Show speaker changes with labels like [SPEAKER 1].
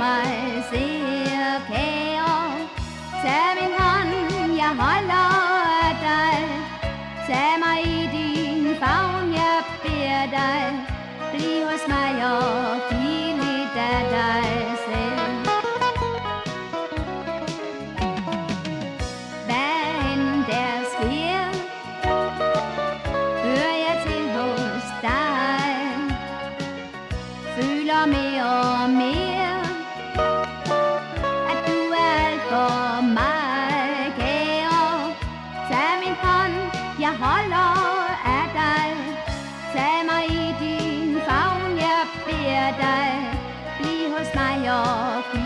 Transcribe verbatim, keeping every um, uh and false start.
[SPEAKER 1] mig, ser kære. Tag min hånd, jeg holder af dig. Tag mig i din favn, jeg beder dig. Bliv hos mig og bliv lidt af dig selv. Hvad end der sker, hører jeg til hos dig. Føler mere og mere, at du er alt for mig, kære. Tag min hånd, jeg holder af dig. Tag mig i din favn, jeg beder dig. Bliv hos mig og bliv